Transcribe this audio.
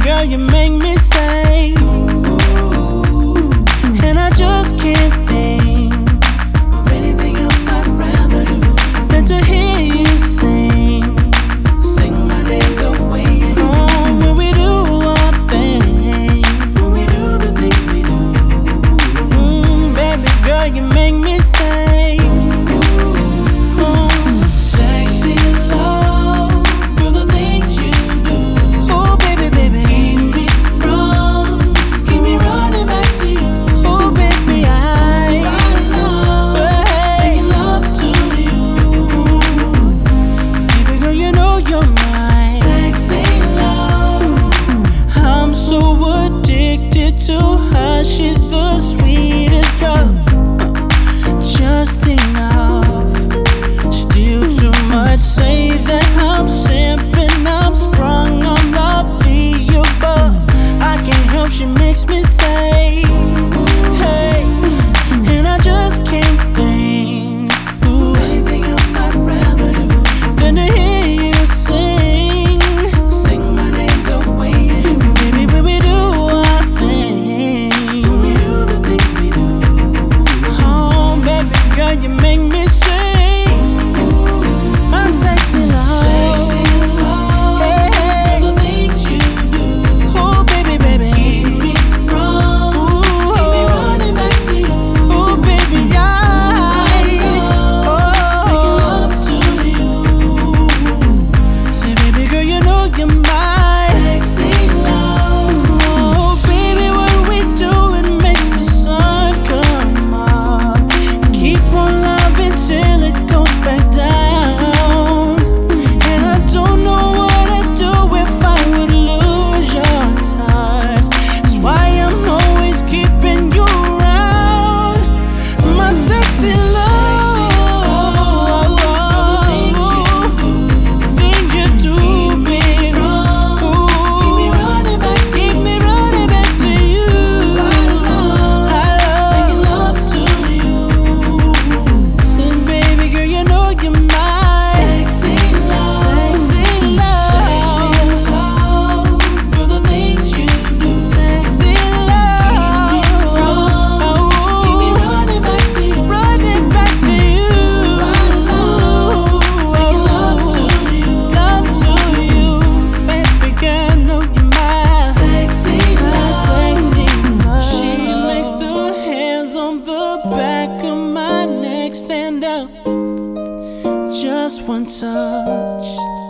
girl, you make me say, and I just can't think of anything else I'd rather do than to hear you sing my name the way you do. When we do our thing, when we do the things we do, baby girl, you make me say, sexy love, girl, the things you do. Oh baby, baby, keep me strong, keep me running back to you. Oh baby, I love, making love to you. Baby girl, you know you're mine. Sexy love, I'm so addicted to her. She's the sweetest drug, just enough, still too much. Say that I'm simping, I'm sprung on lovely above. I can't help, she makes me say, hey, and I just can't think anything else I'd rather do than to hear you sing my name the way you do. Baby, when we do our thing, when we do the things we do, oh baby girl, you make me say, my sexy love, hey, hey, the things you do. Oh baby, baby, keep me strong, keep me running back to you. Oh baby, I making love to you. Say baby girl, you know you're my sexy love. Oh baby, what we do, it makes the sun come up. Keep on loving till it goes back down. And I don't know what I'd do if I would lose your touch. That's why I'm always keeping you around, my sexy love. Things you do, baby. Keep me running back to you. I love making love to you. Say baby girl, you know you're my sexy love, sexy love, girl, the things you do. Sexy love, keep me strong, keep me running back to you. I love making love to you. Baby girl, know you're my sexy love. She makes the hairs on the back of my neck stand up. Just one touch,